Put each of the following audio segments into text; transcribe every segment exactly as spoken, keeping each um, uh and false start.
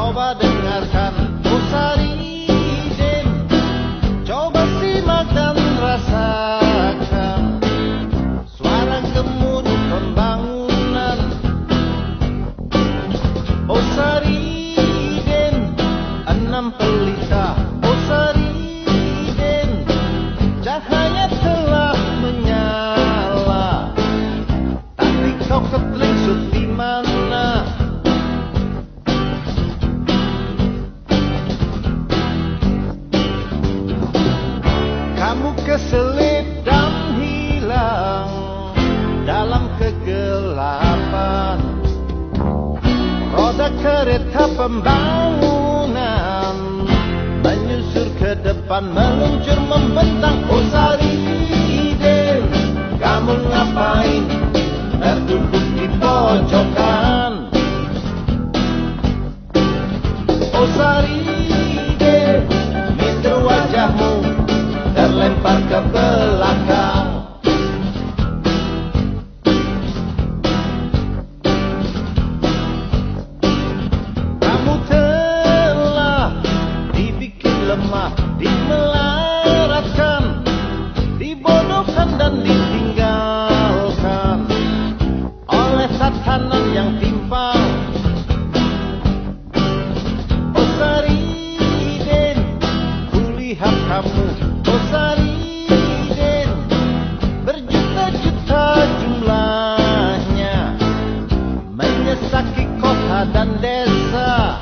Coba dengarkan Usaridin, coba simak dan rasakan suara gemuruh pembangunan. Usaridin, enam pelita. Usaridin, cahaya telah menyala, tapi kau keplengsut di mana? Kamu keselip dan hilang dalam kegelapan. Roda kereta pembangunan menyusur ke depan, meluncur membentang. Usaridin, kamu ngapain terduduk di pojokan? Usaridin, minder wajahmu terlempar ke belakang. Kamu telah dibikin lemah, dimelaratkan, dibodohkan dan ditinggalkan oleh tatanan yang timpang. Usaridin, kulihat kamu. Usaridin, berjuta-juta jumlahnya, menyesaki kota dan desa.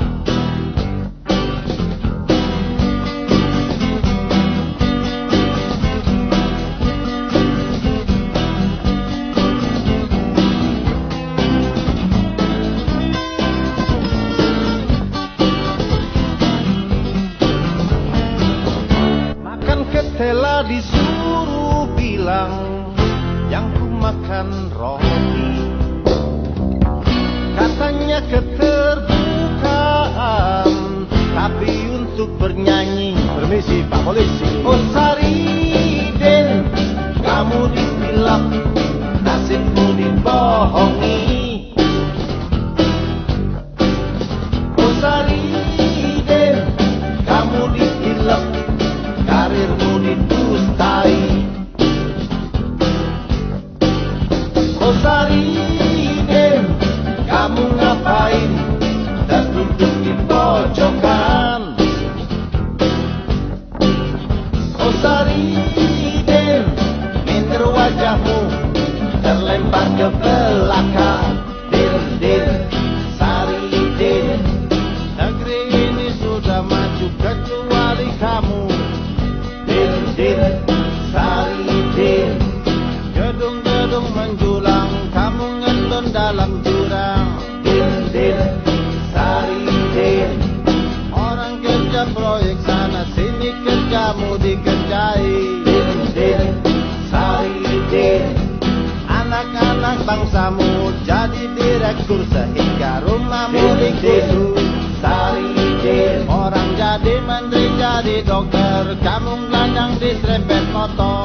Ketela disuruh bilang, yang ku makan roti. Katanya keterbukaan, tapi untuk bernyanyi. Permisi Pak Polisi. Usaridin, kamu ditilap, nasibmu dibohongi. Usaridin, kamu ditilap, karirmu didustai. Usaridin, kamu ngapain terduduk di pojokan? Usaridin, minder wajahmu terlempar ke belakang. Din, din, Saridin, negeri ini sudah maju kecuali kamu. Din, din, Saridin, gedung-gedung menjulang, kamu ngendon dalam jurang. Din, din, Saridin, orang kerja proyek sana sini kerjamu dikerjai. Din, din, Saridin, anak-anak bangsamu jadi direktur sehingga rumahmu dikudus. Saridin, orang jadi menteri jadi dokter, kamu gelandang diserempet motor.